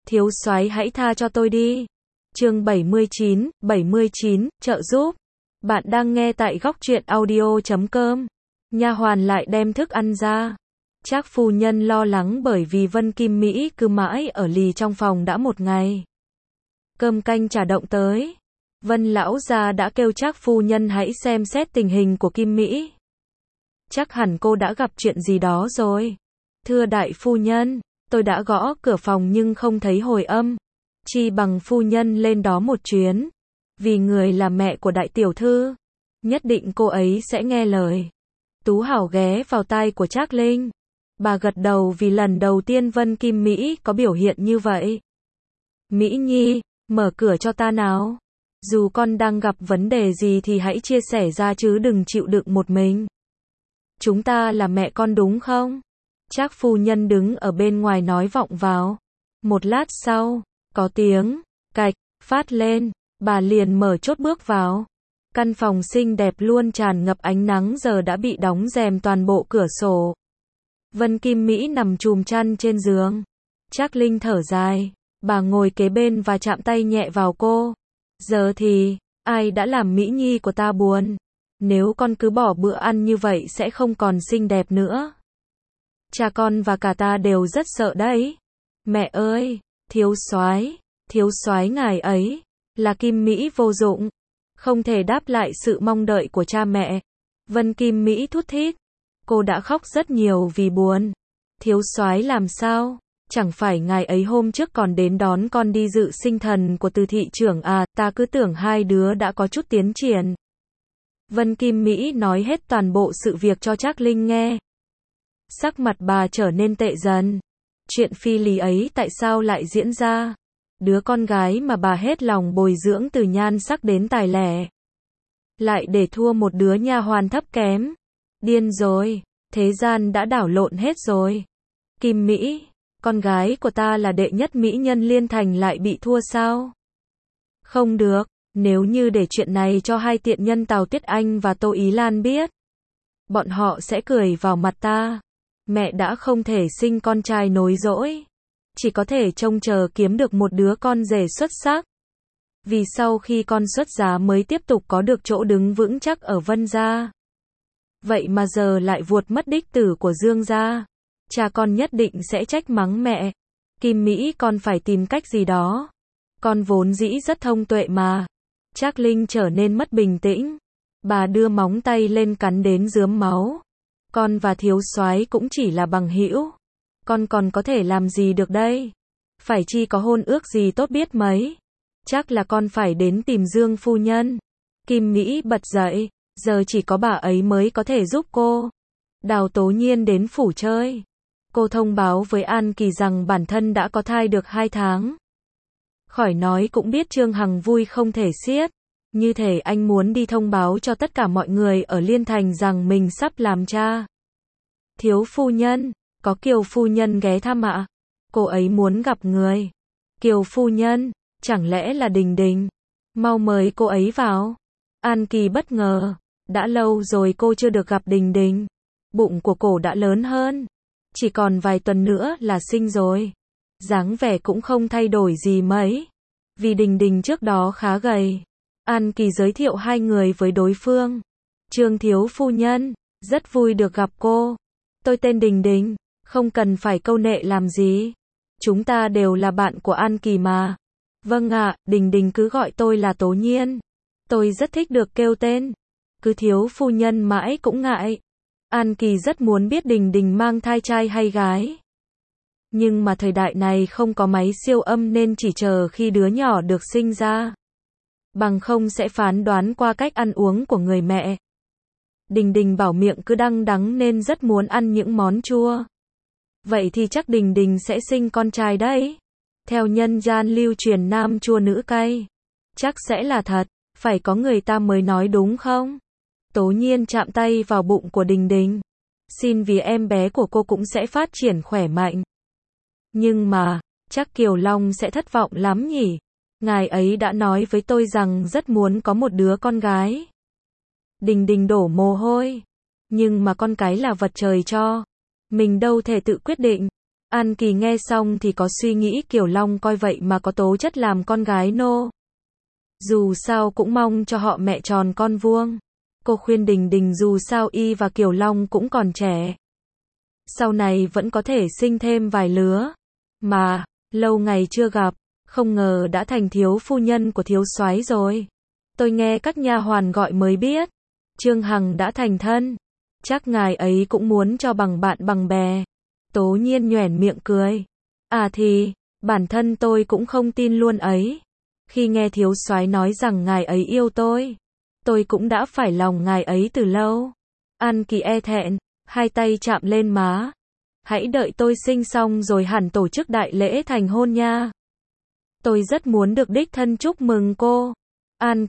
thiếu soái hãy tha cho tôi đi. Chương 79, trợ giúp. Bạn đang nghe tại góc truyện audio.com. Nha hoàn lại đem thức ăn ra. Trác phu nhân lo lắng bởi vì Vân Kim Mỹ cứ mãi ở lì trong phòng đã một ngày. Cơm canh chả động tới. Vân lão gia đã kêu Trác phu nhân hãy xem xét tình hình của Kim Mỹ. Chắc hẳn cô đã gặp chuyện gì đó rồi. Thưa đại phu nhân, tôi đã gõ cửa phòng nhưng không thấy hồi âm. Chi bằng phu nhân lên đó một chuyến. Vì người là mẹ của đại tiểu thư, nhất định cô ấy sẽ nghe lời. Tú Hảo ghé vào tai của Trác Linh. Bà gật đầu vì lần đầu tiên Vân Kim Mỹ có biểu hiện như vậy. Mỹ Nhi, mở cửa cho ta nào. Dù con đang gặp vấn đề gì thì hãy chia sẻ ra chứ đừng chịu đựng một mình. Chúng ta là mẹ con đúng không? Trác phu nhân đứng ở bên ngoài nói vọng vào. Một lát sau, có tiếng cạch phát lên, bà liền mở chốt bước vào. Căn phòng xinh đẹp luôn tràn ngập ánh nắng giờ đã bị đóng rèm toàn bộ cửa sổ. Vân Kim Mỹ nằm chùm chăn trên giường. Trác Linh thở dài, bà ngồi kế bên và chạm tay nhẹ vào cô. Giờ thì, ai đã làm Mỹ Nhi của ta buồn? Nếu con cứ bỏ bữa ăn như vậy sẽ không còn xinh đẹp nữa. Cha con và cả ta đều rất sợ đấy. Mẹ ơi, thiếu soái ngài ấy, là Kim Mỹ vô dụng, không thể đáp lại sự mong đợi của cha mẹ. Vân Kim Mỹ thút thít, cô đã khóc rất nhiều vì buồn. Thiếu soái làm sao? Chẳng phải ngài ấy hôm trước còn đến đón con đi dự sinh thần của Từ thị trưởng à, ta cứ tưởng hai đứa đã có chút tiến triển. Vân Kim Mỹ nói hết toàn bộ sự việc cho Trác Linh nghe. Sắc mặt bà trở nên tệ dần. Chuyện phi lý ấy tại sao lại diễn ra? Đứa con gái mà bà hết lòng bồi dưỡng từ nhan sắc đến tài lẻ, lại để thua một đứa nha hoàn thấp kém. Điên rồi, thế gian đã đảo lộn hết rồi. Kim Mỹ, con gái của ta là đệ nhất mỹ nhân Liên Thành lại bị thua sao? Không được, nếu như để chuyện này cho hai tiện nhân Tào Tuyết Anh và Tô Ý Lan biết, bọn họ sẽ cười vào mặt ta. Mẹ đã không thể sinh con trai nối dõi, chỉ có thể trông chờ kiếm được một đứa con rể xuất sắc. Vì sau khi con xuất giá mới tiếp tục có được chỗ đứng vững chắc ở Vân gia. Vậy mà giờ lại vuột mất đích tử của Dương gia. Cha con nhất định sẽ trách mắng mẹ. Kim Mỹ con phải tìm cách gì đó. Con vốn dĩ rất thông tuệ mà. Trác Linh trở nên mất bình tĩnh. Bà đưa móng tay lên cắn đến rướm máu. Con và thiếu soái cũng chỉ là bằng hữu. Con còn có thể làm gì được đây? Phải chi có hôn ước gì tốt biết mấy. Chắc là con phải đến tìm Dương phu nhân. Kim Mỹ bật dậy, giờ chỉ có bà ấy mới có thể giúp cô. Đào Tố Nhiên đến phủ chơi. Cô thông báo với An Kỳ rằng bản thân đã có thai được 2 tháng. Khỏi nói cũng biết Trương Hằng vui không thể xiết. Như thể anh muốn đi thông báo cho tất cả mọi người ở Liên Thành rằng mình sắp làm cha. Thiếu phu nhân, có Kiều phu nhân ghé thăm ạ. Cô ấy muốn gặp người. Kiều phu nhân, chẳng lẽ là Đình Đình? Mau mời cô ấy vào. An Kỳ bất ngờ, đã lâu rồi cô chưa được gặp Đình Đình. Bụng của cổ đã lớn hơn, chỉ còn vài tuần nữa là sinh rồi. Dáng vẻ cũng không thay đổi gì mấy, vì Đình Đình trước đó khá gầy. An Kỳ giới thiệu hai người với đối phương. Trương thiếu phu nhân, rất vui được gặp cô. Tôi tên Đình Đình, không cần phải câu nệ làm gì. Chúng ta đều là bạn của An Kỳ mà. Vâng ạ, Đình Đình cứ gọi tôi là Tố Nhiên. Tôi rất thích được kêu tên. Cứ thiếu phu nhân mãi cũng ngại. An Kỳ rất muốn biết Đình Đình mang thai trai hay gái. Nhưng mà thời đại này không có máy siêu âm nên chỉ chờ khi đứa nhỏ được sinh ra. Bằng không sẽ phán đoán qua cách ăn uống của người mẹ. Đình Đình bảo miệng cứ đắng đắng nên rất muốn ăn những món chua. Vậy thì chắc Đình Đình sẽ sinh con trai đấy. Theo nhân gian lưu truyền nam chua nữ cay. Chắc sẽ là thật, phải có người ta mới nói đúng không? Tố Nhiên chạm tay vào bụng của Đình Đình. Xin vì em bé của cô cũng sẽ phát triển khỏe mạnh. Nhưng mà, chắc Kiều Long sẽ thất vọng lắm nhỉ? Ngài ấy đã nói với tôi rằng rất muốn có một đứa con gái. Đình Đình đổ mồ hôi. Nhưng mà con cái là vật trời cho. Mình đâu thể tự quyết định. An Kỳ nghe xong thì có suy nghĩ Kiều Long coi vậy mà có tố chất làm con gái nô. Dù sao cũng mong cho họ mẹ tròn con vuông. Cô khuyên Đình Đình dù sao y và Kiều Long cũng còn trẻ. Sau này vẫn có thể sinh thêm vài lứa. Mà, lâu ngày chưa gặp, không ngờ đã thành thiếu phu nhân của thiếu soái rồi. Tôi nghe các nha hoàn gọi mới biết. Trương Hằng đã thành thân. Chắc ngài ấy cũng muốn cho bằng bạn bằng bè. Tố Nhiên nhoẻn miệng cười. À thì, bản thân tôi cũng không tin luôn ấy. Khi nghe thiếu soái nói rằng ngài ấy yêu tôi cũng đã phải lòng ngài ấy từ lâu. An Kỳ e thẹn, hai tay chạm lên má. Hãy đợi tôi sinh xong rồi hẳn tổ chức đại lễ thành hôn nha. Tôi rất muốn được đích thân chúc mừng cô. An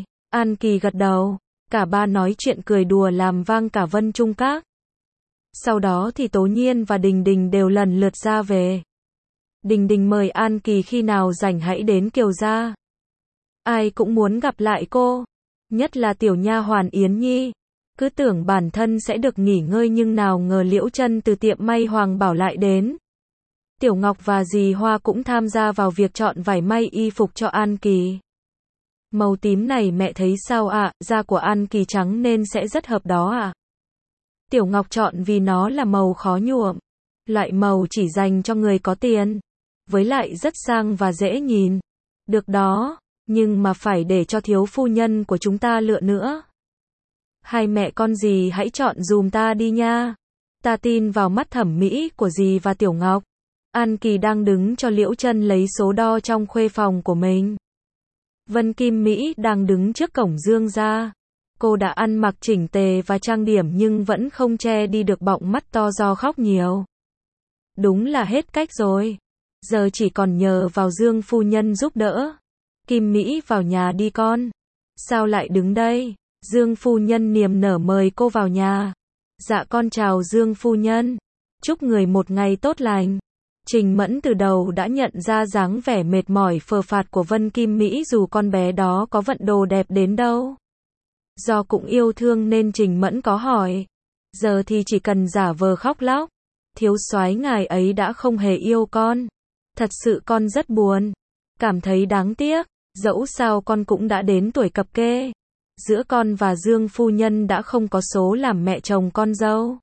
Kỳ gật đầu. Cả ba nói chuyện cười đùa làm vang cả Vân Trung Các. Sau đó thì Tố Nhiên và Đình Đình đều lần lượt ra về. Đình Đình mời An Kỳ khi nào rảnh hãy đến Kiều gia. Ai cũng muốn gặp lại cô, nhất là tiểu nha hoàn Yến Nhi. Cứ tưởng bản thân sẽ được nghỉ ngơi nhưng nào ngờ Liễu Chân từ tiệm may Hoàng Bảo lại đến. Tiểu Ngọc và dì Hoa cũng tham gia vào việc chọn vải may y phục cho An Kỳ. Màu tím này mẹ thấy sao ạ? Da của An Kỳ trắng nên sẽ rất hợp đó ạ. Tiểu Ngọc chọn vì nó là màu khó nhuộm. Loại màu chỉ dành cho người có tiền. Với lại rất sang và dễ nhìn. Được đó, nhưng mà phải để cho thiếu phu nhân của chúng ta lựa nữa. Hai mẹ con dì hãy chọn dùm ta đi nha. Ta tin vào mắt thẩm mỹ của dì và Tiểu Ngọc. An Kỳ đang đứng cho Liễu Chân lấy số đo trong khuê phòng của mình. Vân Kim Mỹ đang đứng trước cổng Dương gia. Cô đã ăn mặc chỉnh tề và trang điểm nhưng vẫn không che đi được bọng mắt to do khóc nhiều. Đúng là hết cách rồi. Giờ chỉ còn nhờ vào Dương phu nhân giúp đỡ. Kim Mỹ vào nhà đi con. Sao lại đứng đây? Dương phu nhân niềm nở mời cô vào nhà. Dạ con chào Dương phu nhân. Chúc người một ngày tốt lành. Trình Mẫn từ đầu đã nhận ra dáng vẻ mệt mỏi phờ phạt của Vân Kim Mỹ dù con bé đó có vận đồ đẹp đến đâu. Do cũng yêu thương nên Trình Mẫn có hỏi. Giờ thì chỉ cần giả vờ khóc lóc. Thiếu soái ngài ấy đã không hề yêu con. Thật sự con rất buồn. Cảm thấy đáng tiếc. Dẫu sao con cũng đã đến tuổi cập kê. Giữa con và Dương phu nhân đã không có số làm mẹ chồng con dâu.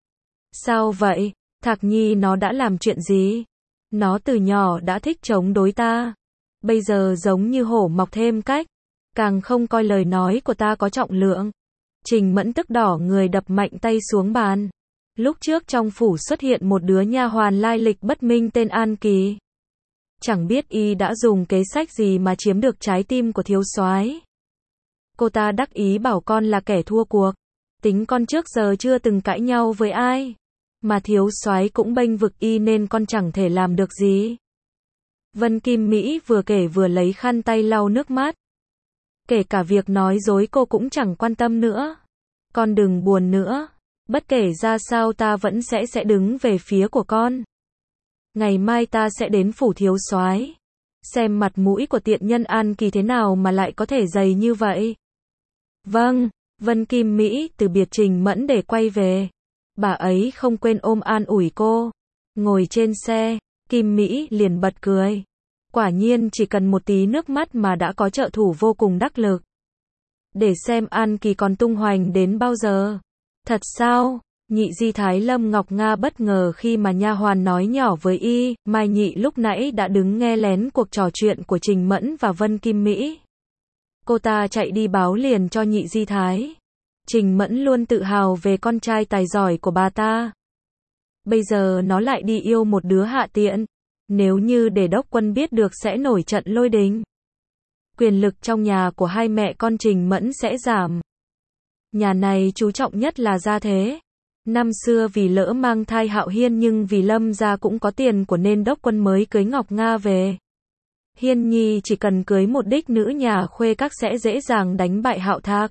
Sao vậy? Thạc Nhi nó đã làm chuyện gì? Nó từ nhỏ đã thích chống đối ta. Bây giờ giống như hổ mọc thêm cách. Càng không coi lời nói của ta có trọng lượng. Trình Mẫn tức đỏ người đập mạnh tay xuống bàn. Lúc trước trong phủ xuất hiện một đứa nha hoàn lai lịch bất minh tên An Kỳ. Chẳng biết y đã dùng kế sách gì mà chiếm được trái tim của thiếu soái. Cô ta đắc ý bảo con là kẻ thua cuộc. Tính con trước giờ chưa từng cãi nhau với ai. Mà thiếu soái cũng bênh vực y nên con chẳng thể làm được gì. Vân Kim Mỹ vừa kể vừa lấy khăn tay lau nước mắt. Kể cả việc nói dối cô cũng chẳng quan tâm nữa. Con đừng buồn nữa. Bất kể ra sao ta vẫn sẽ đứng về phía của con. Ngày mai ta sẽ đến phủ thiếu soái. Xem mặt mũi của tiện nhân An Kỳ thế nào mà lại có thể dày như vậy. Vâng, Vân Kim Mỹ từ biệt Trình Mẫn để quay về. Bà ấy không quên ôm an ủi cô. Ngồi trên xe, Kim Mỹ liền bật cười. Quả nhiên chỉ cần một tí nước mắt mà đã có trợ thủ vô cùng đắc lực. Để xem An Kỳ còn tung hoành đến bao giờ. Thật sao? Nhị di thái Lâm Ngọc Nga bất ngờ khi mà nha hoàn nói nhỏ với y. Mai Nhị lúc nãy đã đứng nghe lén cuộc trò chuyện của Trình Mẫn và Vân Kim Mỹ. Cô ta chạy đi báo liền cho nhị di thái. Trình Mẫn luôn tự hào về con trai tài giỏi của bà ta. Bây giờ nó lại đi yêu một đứa hạ tiện. Nếu như để đốc quân biết được sẽ nổi trận lôi đình. Quyền lực trong nhà của hai mẹ con Trình Mẫn sẽ giảm. Nhà này chú trọng nhất là gia thế. Năm xưa vì lỡ mang thai Hạo Hiên nhưng vì Lâm gia cũng có tiền của nên đốc quân mới cưới Ngọc Nga về. Hiên Nhi chỉ cần cưới một đích nữ nhà khuê các sẽ dễ dàng đánh bại Hạo Thạc.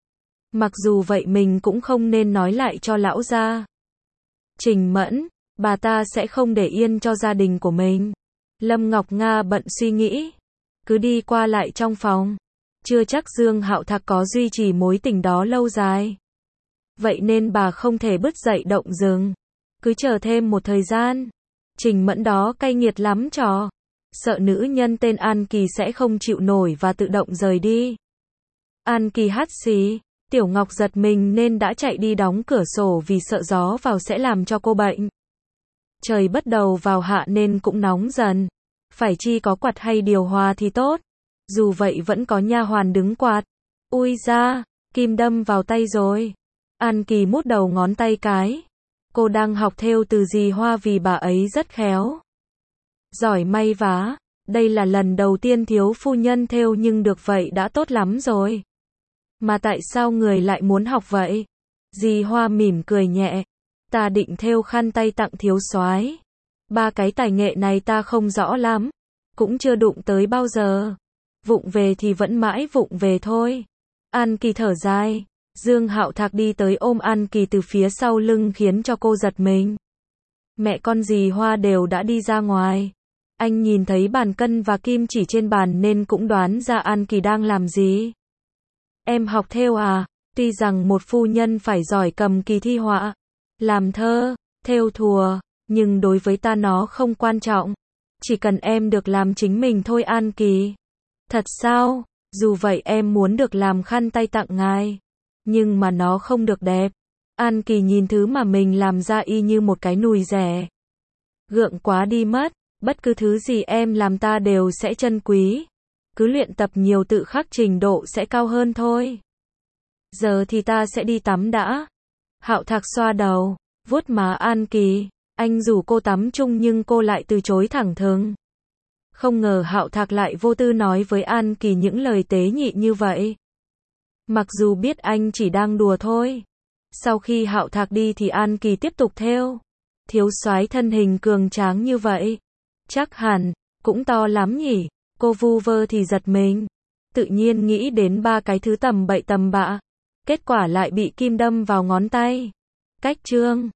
Mặc dù vậy mình cũng không nên nói lại cho lão gia. Trình Mẫn, bà ta sẽ không để yên cho gia đình của mình. Lâm Ngọc Nga bận suy nghĩ. Cứ đi qua lại trong phòng. Chưa chắc Dương Hạo Thạc có duy trì mối tình đó lâu dài. Vậy nên bà không thể bứt dậy động rừng. Cứ chờ thêm một thời gian. Trình Mẫn đó cay nghiệt lắm trò. Sợ nữ nhân tên An Kỳ sẽ không chịu nổi và tự động rời đi. An Kỳ hắt xì, Tiểu Ngọc giật mình nên đã chạy đi đóng cửa sổ vì sợ gió vào sẽ làm cho cô bệnh. Trời bắt đầu vào hạ nên cũng nóng dần. Phải chi có quạt hay điều hòa thì tốt. Dù vậy vẫn có nha hoàn đứng quạt. Ui da, kim đâm vào tay rồi. An Kỳ mút đầu ngón tay cái. Cô đang học thêu từ dì Hoa vì bà ấy rất khéo. Giỏi may vá. Đây là lần đầu tiên thiếu phu nhân thêu nhưng được vậy đã tốt lắm rồi. Mà tại sao người lại muốn học vậy? Dì Hoa mỉm cười nhẹ. Ta định thêu khăn tay tặng thiếu soái. Ba cái tài nghệ này ta không rõ lắm. Cũng chưa đụng tới bao giờ. Vụng về thì vẫn mãi vụng về thôi. An Kỳ thở dài. Dương Hạo Thạc đi tới ôm An Kỳ từ phía sau lưng khiến cho cô giật mình. Mẹ con dì Hoa đều đã đi ra ngoài. Anh nhìn thấy bàn cân và kim chỉ trên bàn nên cũng đoán ra An Kỳ đang làm gì. Em học thêu à? Tuy rằng một phu nhân phải giỏi cầm kỳ thi họa, làm thơ, thêu thùa, nhưng đối với ta nó không quan trọng. Chỉ cần em được làm chính mình thôi An Kỳ. Thật sao? Dù vậy em muốn được làm khăn tay tặng ngài. Nhưng mà nó không được đẹp. An Kỳ nhìn thứ mà mình làm ra y như một cái nùi rẻ. Gượng quá đi mất. Bất cứ thứ gì em làm ta đều sẽ trân quý. Cứ luyện tập nhiều tự khắc trình độ sẽ cao hơn thôi. Giờ thì ta sẽ đi tắm đã. Hạo Thạc xoa đầu, vuốt má An Kỳ. Anh rủ cô tắm chung nhưng cô lại từ chối thẳng thừng. Không ngờ Hạo Thạc lại vô tư nói với An Kỳ những lời tế nhị như vậy. Mặc dù biết anh chỉ đang đùa thôi. Sau khi Hạo Thạc đi thì An Kỳ tiếp tục thêu. Thiếu soái thân hình cường tráng như vậy. Chắc hẳn, cũng to lắm nhỉ. Cô vu vơ thì giật mình. Tự nhiên nghĩ đến ba cái thứ tầm bậy tầm bạ. Kết quả lại bị kim đâm vào ngón tay. Cách chương